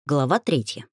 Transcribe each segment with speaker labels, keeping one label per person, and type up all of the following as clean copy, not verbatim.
Speaker 1: Глава 3.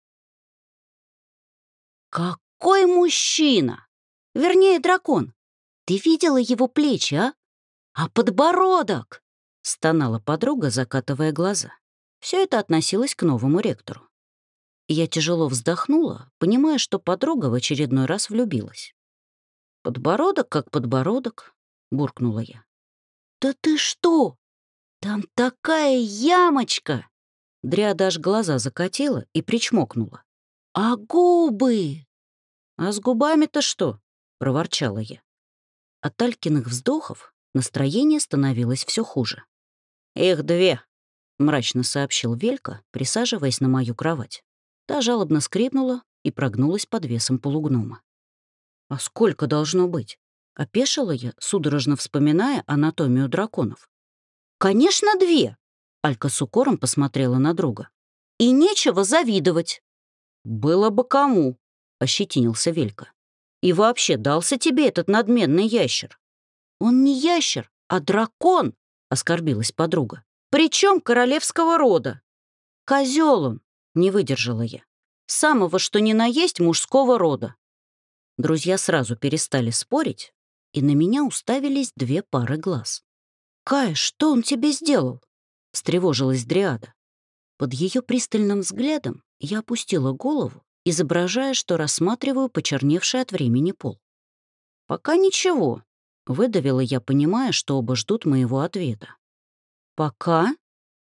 Speaker 1: «Какой мужчина! Вернее, дракон! Ты видела его плечи, а? А подбородок!» — стонала подруга, закатывая глаза. Все это относилось к новому ректору. Я тяжело вздохнула, понимая, что подруга в очередной раз влюбилась. «Подбородок как подбородок», — буркнула я. «Да ты что? Там такая ямочка!» Дриада аж глаза закатила и причмокнула. «А губы?» «А с губами-то что?» — проворчала я. От Алькиных вздохов настроение становилось все хуже. «Их две», — мрачно сообщил Велька, присаживаясь на мою кровать. Та жалобно скрипнула и прогнулась под весом полугнома. «А сколько должно быть?» — опешила я, судорожно вспоминая анатомию драконов. «Конечно, две!» — Алька с укором посмотрела на друга. «И нечего завидовать!» «Было бы кому!» — ощетинился Велька. «И вообще дался тебе этот надменный ящер?» «Он не ящер, а дракон!» — оскорбилась подруга. «Причем королевского рода!» «Козел он!» — не выдержала я. «Самого, что ни на есть, мужского рода!» Друзья сразу перестали спорить, и на меня уставились две пары глаз. «Кая, что он тебе сделал?» — встревожилась Дриада. Под ее пристальным взглядом я опустила голову, изображая, что рассматриваю почерневший от времени пол. «Пока ничего», — выдавила я, понимая, что оба ждут моего ответа. «Пока?»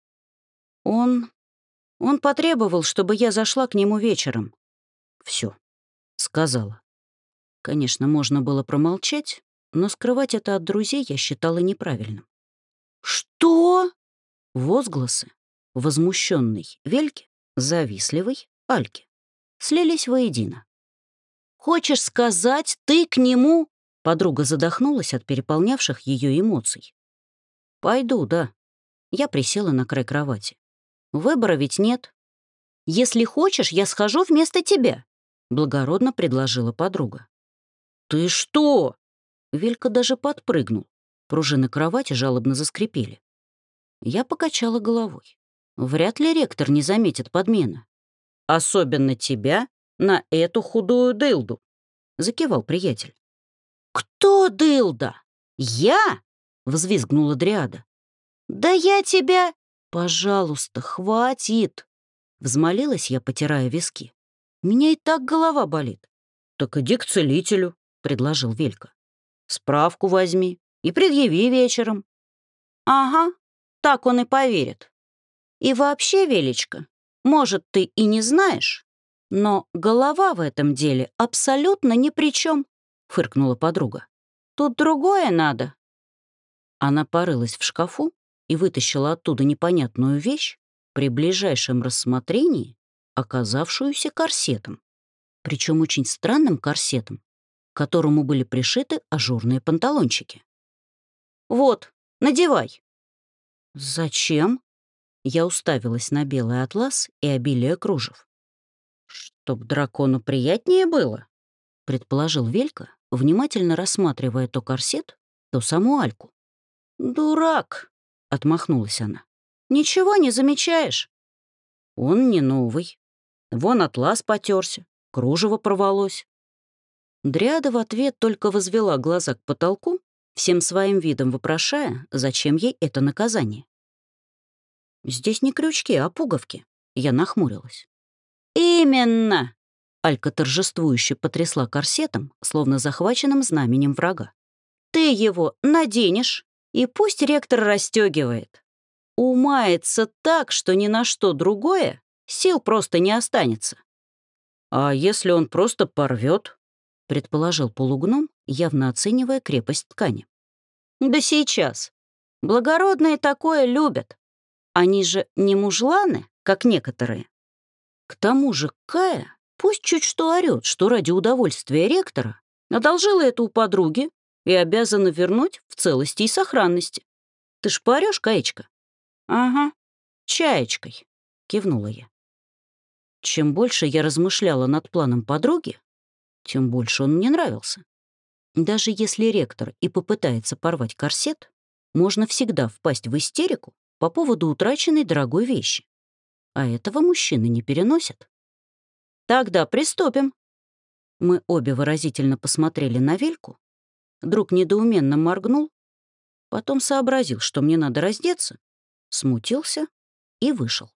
Speaker 1: Он потребовал, чтобы я зашла к нему вечером. Все, сказала. Конечно, можно было промолчать, но скрывать это от друзей я считала неправильным. «Что?» Возгласы, возмущенный Вельке, завистливый Альке, слились воедино. «Хочешь сказать, ты к нему?» Подруга задохнулась от переполнявших ее эмоций. «Пойду, да». Я присела на край кровати. «Выбора ведь нет. Если хочешь, я схожу вместо тебя», — благородно предложила подруга. «Ты что?» Велька даже подпрыгнул. Пружины кровати жалобно заскрипели. Я покачала головой. Вряд ли ректор не заметит подмены. «Особенно тебя на эту худую дылду», — закивал приятель. «Кто дылда? Я?» — взвизгнула Дриада. «Да я тебя...» «Пожалуйста, хватит!» — взмолилась я, потирая виски. «У меня и так голова болит». «Так иди к целителю», — предложил Велька. «Справку возьми и предъяви вечером». «Ага, так он и поверит. И вообще, Велечка, может, ты и не знаешь, но голова в этом деле абсолютно ни при чем», — фыркнула подруга. «Тут другое надо». Она порылась в шкафу и вытащила оттуда непонятную вещь, при ближайшем рассмотрении оказавшуюся корсетом. Причем очень странным корсетом, к которому были пришиты ажурные панталончики. «Вот, надевай». «Зачем?» Я уставилась на белый атлас и обилие кружев. «Чтоб дракону приятнее было», — предположил Велька, внимательно рассматривая то корсет, то саму Альку. «Дурак», — отмахнулась она. «Ничего не замечаешь?» «Он не новый. Вон атлас потерся, кружево порвалось». Дриада в ответ только возвела глаза к потолку, всем своим видом вопрошая, зачем ей это наказание. «Здесь не крючки, а пуговки», — я нахмурилась. «Именно!» — Алька торжествующе потрясла корсетом, словно захваченным знаменем врага. «Ты его наденешь, и пусть ректор расстегивает. Умается так, что ни на что другое сил просто не останется». «А если он просто порвет?» — предположил полугном, явно оценивая крепость ткани. «Да сейчас. Благородные такое любят. Они же не мужланы, как некоторые. К тому же Кая пусть чуть что орёт, что ради удовольствия ректора одолжила это у подруги и обязана вернуть в целости и сохранности. Ты ж поорёшь, Каечка?» «Ага, чаечкой», — кивнула я. Чем больше я размышляла над планом подруги, тем больше он мне нравился. Даже если ректор и попытается порвать корсет, можно всегда впасть в истерику по поводу утраченной дорогой вещи. а этого мужчины не переносят. Тогда приступим. Мы обе выразительно посмотрели на Вельку. Друг недоуменно моргнул, потом сообразил, что мне надо раздеться, смутился и вышел.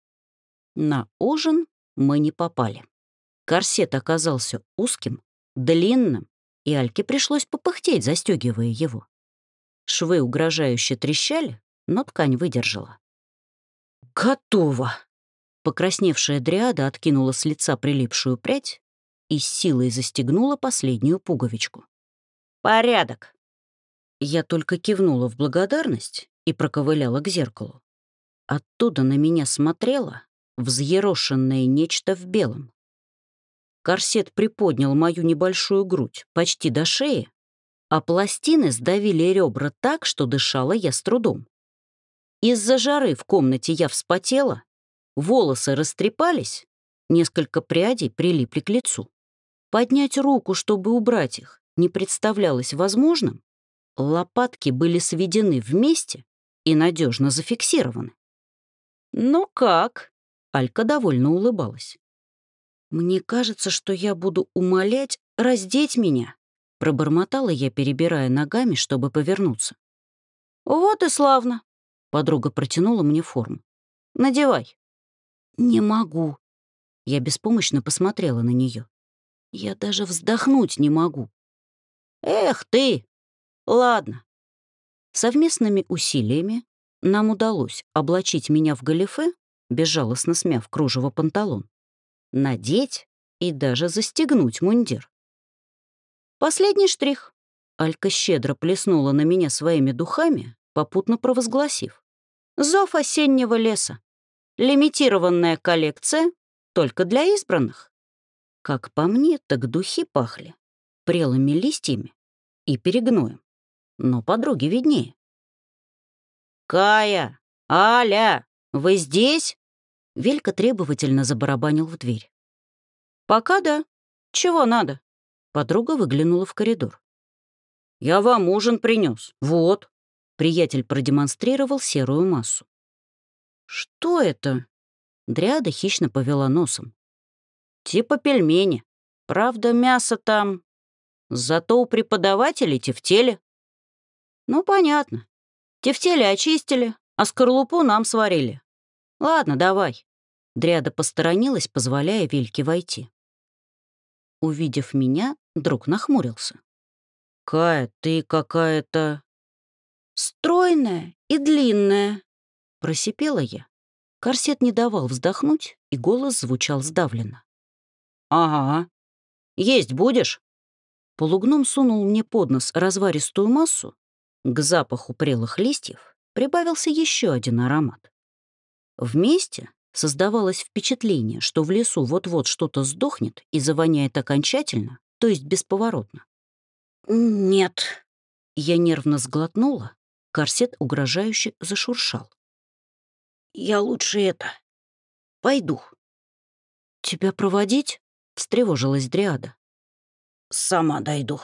Speaker 1: На ужин мы не попали. Корсет оказался узким, длинным, и Альке пришлось попыхтеть, застегивая его. Швы угрожающе трещали, но ткань выдержала. «Готово!» Покрасневшая дриада откинула с лица прилипшую прядь и с силой застегнула последнюю пуговичку. «Порядок!» Я только кивнула в благодарность и проковыляла к зеркалу. Оттуда на меня смотрело взъерошенное нечто в белом. Корсет приподнял мою небольшую грудь почти до шеи, а пластины сдавили ребра так, что дышала я с трудом. Из-за жары в комнате я вспотела, волосы растрепались, несколько прядей прилипли к лицу. Поднять руку, чтобы убрать их, не представлялось возможным. Лопатки были сведены вместе и надежно зафиксированы. «Ну как?» — Алька довольно улыбалась. «Мне кажется, что я буду умолять раздеть меня», — пробормотала я, перебирая ногами, чтобы повернуться. «Вот и славно», — подруга протянула мне форму. «Надевай». «Не могу». Я беспомощно посмотрела на нее. «Я даже вздохнуть не могу». «Эх ты! Ладно». Совместными усилиями нам удалось облачить меня в галифе, безжалостно смяв кружево панталон, надеть и даже застегнуть мундир. Последний штрих. Алька щедро плеснула на меня своими духами, попутно провозгласив: «Зов осеннего леса. Лимитированная коллекция только для избранных». Как по мне, так духи пахли прелыми листьями и перегноем. Но подруге виднее. «Кая! Аля! Вы здесь?» Велька требовательно забарабанил в дверь. «Пока да. Чего надо?» Подруга выглянула в коридор. «Я вам ужин принес. Вот». Приятель продемонстрировал серую массу. «Что это?» Дриада хищно повела носом. «Типа пельмени. Правда, мясо там. Зато у преподавателей тефтели». «Ну, понятно. Тефтели очистили, а скорлупу нам сварили. Ладно, давай». Дриада посторонилась, позволяя Вельке войти. Увидев меня, друг нахмурился. «Кая, ты какая-то...» «Стройная и длинная», — просипела я. Корсет не давал вздохнуть, и голос звучал сдавленно. «Ага. Есть будешь?» Полугном сунул мне под нос разваристую массу. К запаху прелых листьев прибавился еще один аромат. Вместе создавалось впечатление, что в лесу вот-вот что-то сдохнет и завоняет окончательно, то есть бесповоротно. «Нет». Я нервно сглотнула, корсет угрожающе зашуршал. «Я лучше пойду». «Тебя проводить?» — встревожилась Дриада. «Сама дойду».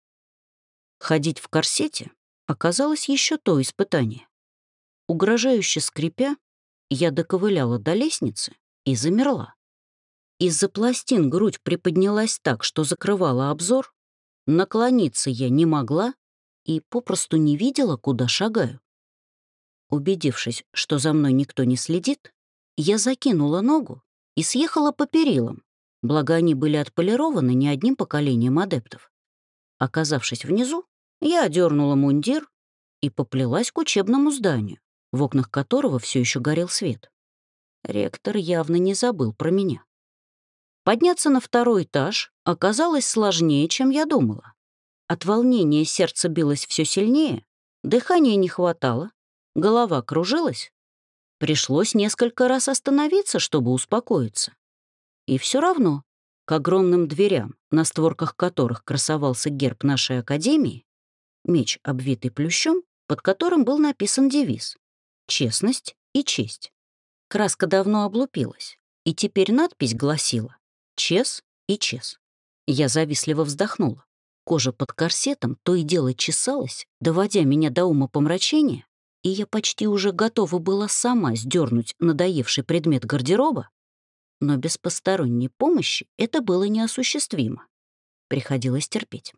Speaker 1: Ходить в корсете оказалось еще то испытание. Угрожающе скрипя, я доковыляла до лестницы и замерла. Из-за пластин грудь приподнялась так, что закрывала обзор, наклониться я не могла и попросту не видела, куда шагаю. Убедившись, что за мной никто не следит, я закинула ногу и съехала по перилам, благо они были отполированы не одним поколением адептов. Оказавшись внизу, я одернула мундир и поплелась к учебному зданию, в окнах которого все еще горел свет. Ректор явно не забыл про меня. Подняться на второй этаж оказалось сложнее, чем я думала. От волнения сердце билось все сильнее, дыхания не хватало, голова кружилась. Пришлось несколько раз остановиться, чтобы успокоиться. И все равно к огромным дверям, на створках которых красовался герб нашей академии, меч, обвитый плющом, под которым был написан девиз «Честность и честь». Краска давно облупилась, и теперь надпись гласила «Чес и чес». Я завистливо вздохнула. Кожа под корсетом то и дело чесалась, доводя меня до умопомрачения, и я почти уже готова была сама сдернуть надоевший предмет гардероба, но без посторонней помощи это было неосуществимо. Приходилось терпеть.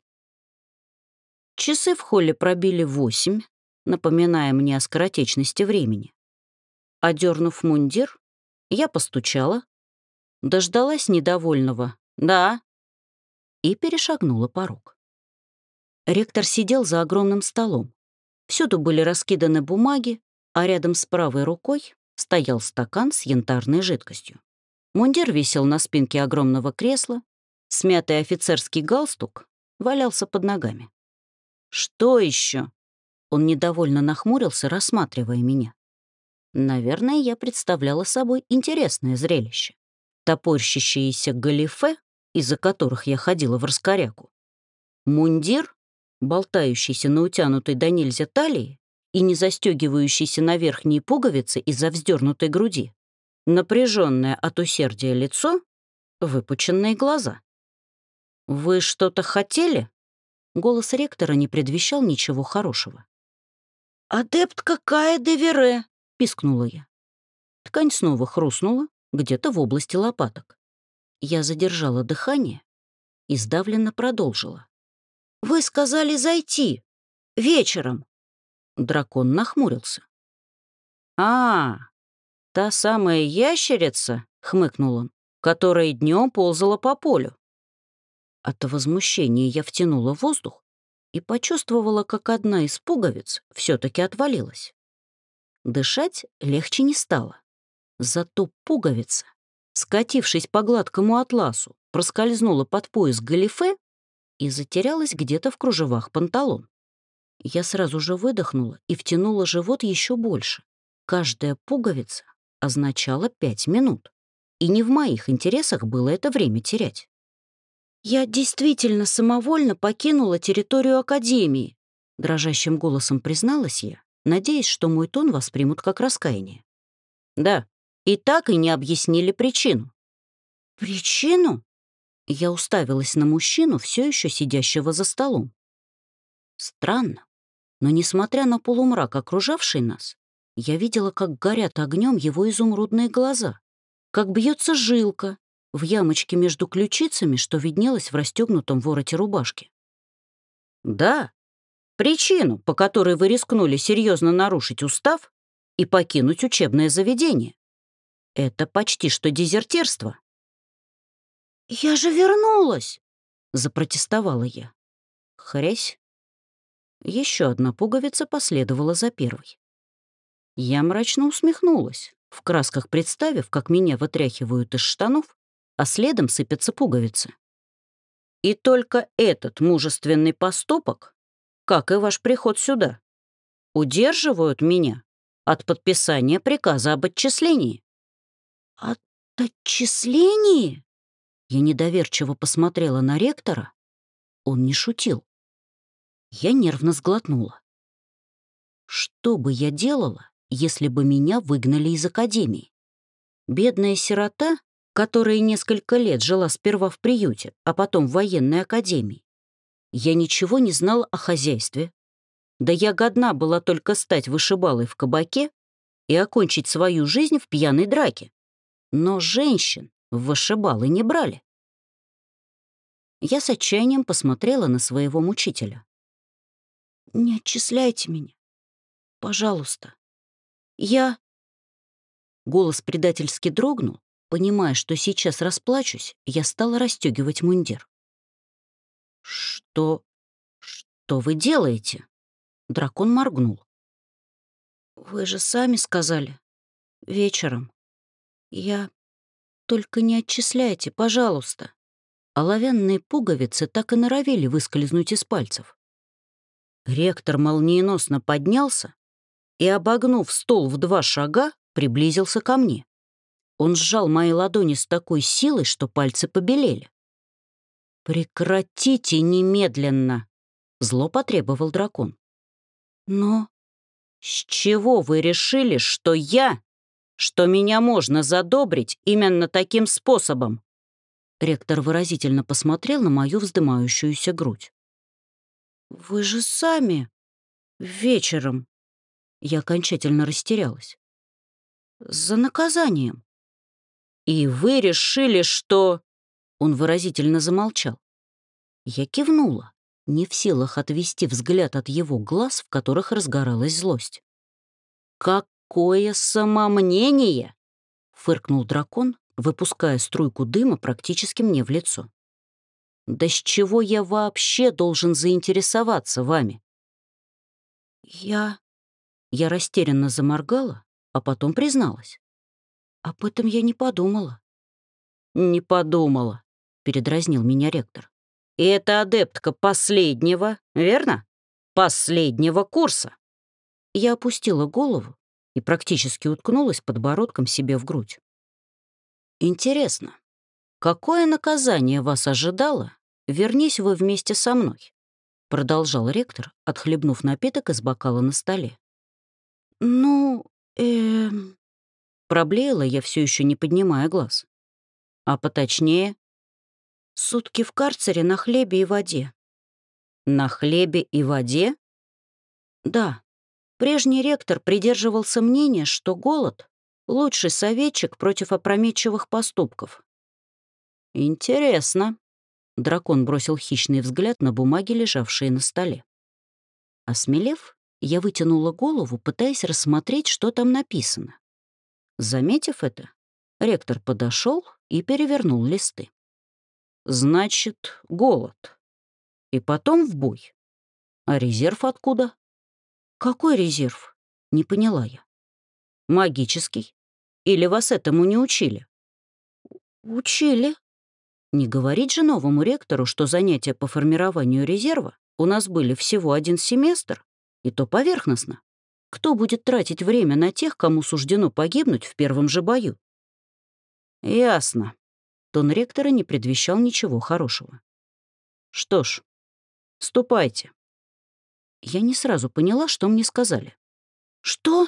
Speaker 1: Часы в холле пробили 8, напоминая мне о скоротечности времени. Одернув мундир, я постучала, дождалась недовольного «да» и перешагнула порог. Ректор сидел за огромным столом. Всюду были раскиданы бумаги, а рядом с правой рукой стоял стакан с янтарной жидкостью. Мундир висел на спинке огромного кресла, смятый офицерский галстук валялся под ногами. «Что еще?» Он недовольно нахмурился, рассматривая меня. Наверное, я представляла собой интересное зрелище. Топорщащиеся галифе, из-за которых я ходила в раскоряку, мундир, болтающийся на утянутой до нельзя талии и не застегивающийся на верхние пуговицы из-за вздернутой груди, напряженное от усердия лицо, выпученные глаза. «Вы что-то хотели?» Голос ректора не предвещал ничего хорошего. «Адепт какая де Вере!» — пискнула я. Ткань снова хрустнула где-то в области лопаток. Я задержала дыхание и сдавленно продолжила. «Вы сказали зайти. Вечером». Дракон нахмурился. «А, та самая ящерица», — хмыкнул он, «которая днем ползала по полю». От возмущения я втянула воздух и почувствовала, как одна из пуговиц все-таки отвалилась. Дышать легче не стало. Зато пуговица, скатившись по гладкому атласу, проскользнула под пояс галифе и затерялась где-то в кружевах панталон. Я сразу же выдохнула и втянула живот еще больше. Каждая пуговица означала 5 минут, и не в моих интересах было это время терять. «Я действительно самовольно покинула территорию Академии», — дрожащим голосом призналась я, надеясь, что мой тон воспримут как раскаяние. «Да, и так и не объяснили причину». «Причину?» Я уставилась на мужчину, все еще сидящего за столом. Странно, но, несмотря на полумрак, окружавший нас, я видела, как горят огнем его изумрудные глаза, как бьется жилка в ямочке между ключицами, что виднелось в расстегнутом вороте рубашки. «Да, причину, по которой вы рискнули серьезно нарушить устав и покинуть учебное заведение. Это почти что дезертирство». «Я же вернулась!» — запротестовала я. Хрясь. Еще одна пуговица последовала за первой. Я мрачно усмехнулась, в красках представив, как меня вытряхивают из штанов, а следом сыпятся пуговицы. И только этот мужественный поступок, как и ваш приход сюда, удерживают меня от подписания приказа об отчислении. От отчислении? Я недоверчиво посмотрела на ректора. Он не шутил. Я нервно сглотнула. Что бы я делала, если бы меня выгнали из академии? Бедная сирота, которая несколько лет жила сперва в приюте, а потом в военной академии. Я ничего не знала о хозяйстве. Да я годна была только стать вышибалой в кабаке и окончить свою жизнь в пьяной драке. Но женщин в вышибалы не брали. Я с отчаянием посмотрела на своего мучителя. «Не отчисляйте меня. Пожалуйста. Я...» Голос предательски дрогнул. Понимая, что сейчас расплачусь, я стала расстегивать мундир. «Что вы делаете?» Дракон моргнул. «Вы же сами сказали. Вечером. Я... Только не отчисляйте, пожалуйста». Оловянные пуговицы так и норовили выскользнуть из пальцев. Ректор молниеносно поднялся и, обогнув стол в 2 шага, приблизился ко мне. Он сжал мои ладони с такой силой, что пальцы побелели. «Прекратите немедленно!» — зло потребовал дракон. «Но с чего вы решили, что меня можно задобрить именно таким способом?» Ректор выразительно посмотрел на мою вздымающуюся грудь. «Вы же сами вечером». Я окончательно растерялась. «За наказанием». «И вы решили, что...» Он выразительно замолчал. Я кивнула, не в силах отвести взгляд от его глаз, в которых разгоралась злость. «Какое самомнение!» — фыркнул дракон, выпуская струйку дыма практически мне в лицо. «Да с чего я вообще должен заинтересоваться вами?» Я растерянно заморгала, а потом призналась. Об этом я не подумала. «Не подумала», — передразнил меня ректор. «И это адептка последнего, верно? Последнего курса». Я опустила голову и практически уткнулась подбородком себе в грудь. «Интересно, какое наказание вас ожидало, вернись вы вместе со мной?» — продолжал ректор, отхлебнув напиток из бокала на столе. «Ну, проблеяла я, все еще не поднимая глаз. «А поточнее?» «Сутки в карцере на хлебе и воде». «На хлебе и воде?» «Да. Прежний ректор придерживался мнения, что голод — лучший советчик против опрометчивых поступков». «Интересно». Дракон бросил хищный взгляд на бумаги, лежавшие на столе. Осмелев, я вытянула голову, пытаясь рассмотреть, что там написано. Заметив это, ректор подошел и перевернул листы. «Значит, голод. И потом в бой. А резерв откуда?» «Какой резерв?» — не поняла я. «Магический. Или вас этому не учили?» «Учили». Не говорить же новому ректору, что занятия по формированию резерва у нас были всего один семестр, и то поверхностно. Кто будет тратить время на тех, кому суждено погибнуть в первом же бою? «Ясно». Тон ректора не предвещал ничего хорошего. «Что ж, ступайте». Я не сразу поняла, что мне сказали. «Что?»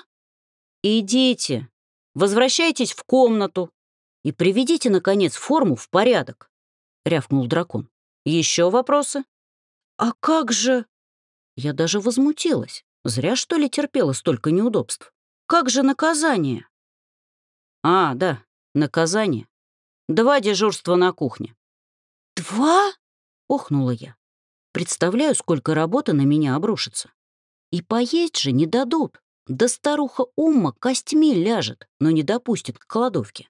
Speaker 1: «Идите, возвращайтесь в комнату и приведите, наконец, форму в порядок», — рявкнул дракон. «Еще вопросы?» «А как же...» Я даже возмутилась. Зря, что ли, терпела столько неудобств. «Как же наказание?» «А, да, наказание. 2 дежурства на кухне». «2?» — охнула я. Представляю, сколько работы на меня обрушится. И поесть же не дадут. Да старуха Умма костьми ляжет, но не допустит к кладовке.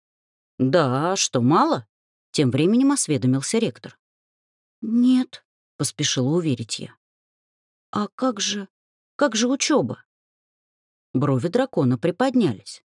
Speaker 1: «Да, что, мало?» — тем временем осведомился ректор. «Нет», — поспешила уверить я. «А как же учеба?» Брови дракона приподнялись.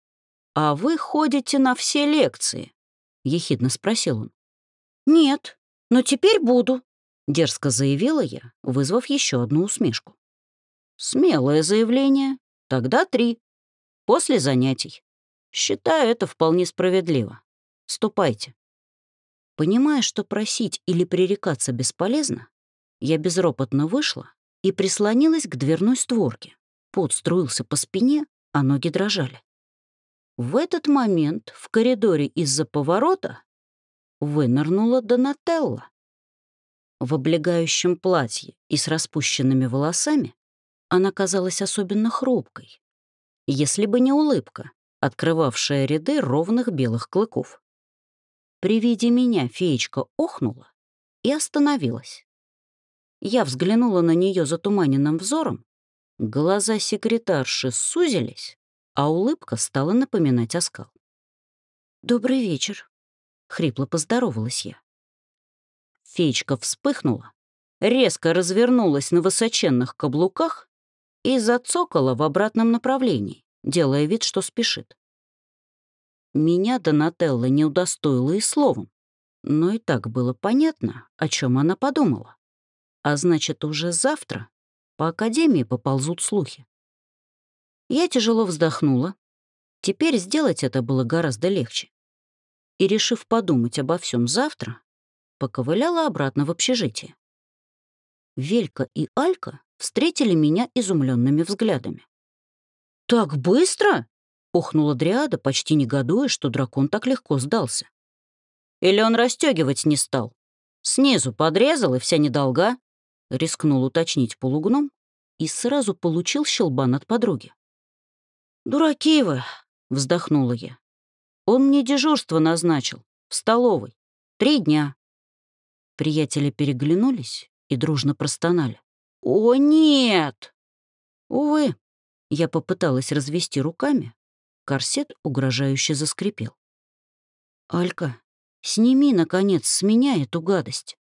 Speaker 1: «А вы ходите на все лекции?» — ехидно спросил он. «Нет, но теперь буду», — дерзко заявила я, вызвав еще одну усмешку. «Смелое заявление. Тогда 3. После занятий. Считаю это вполне справедливо. Ступайте». Понимая, что просить или пререкаться бесполезно, я безропотно вышла и прислонилась к дверной створке. Пот струился по спине, а ноги дрожали. В этот момент в коридоре из-за поворота вынырнула Донателла. В облегающем платье и с распущенными волосами она казалась особенно хрупкой, если бы не улыбка, открывавшая ряды ровных белых клыков. При виде меня феечка охнула и остановилась. Я взглянула на нее затуманенным взором, глаза секретарши сузились, а улыбка стала напоминать оскал. «Добрый вечер», — хрипло поздоровалась я. Феечка вспыхнула, резко развернулась на высоченных каблуках и зацокала в обратном направлении, делая вид, что спешит. Меня Донателла не удостоила и словом, но и так было понятно, о чем она подумала. А значит, уже завтра по академии поползут слухи. Я тяжело вздохнула. Теперь сделать это было гораздо легче. И, решив подумать обо всем завтра, поковыляла обратно в общежитие. Велька и Алька встретили меня изумленными взглядами. «Так быстро?» — охнула Дриада, почти негодуя, что дракон так легко сдался. «Или он расстегивать не стал? Снизу подрезал, и вся недолга?» — рискнул уточнить полугном, и сразу получил щелбан от подруги. «Дураки вы!» — вздохнула я. «Он мне дежурство назначил. В столовой. 3 дня». Приятели переглянулись и дружно простонали. «О, нет!» Увы, я попыталась развести руками. Корсет угрожающе заскрипел. «Алька, сними, наконец, с меня эту гадость».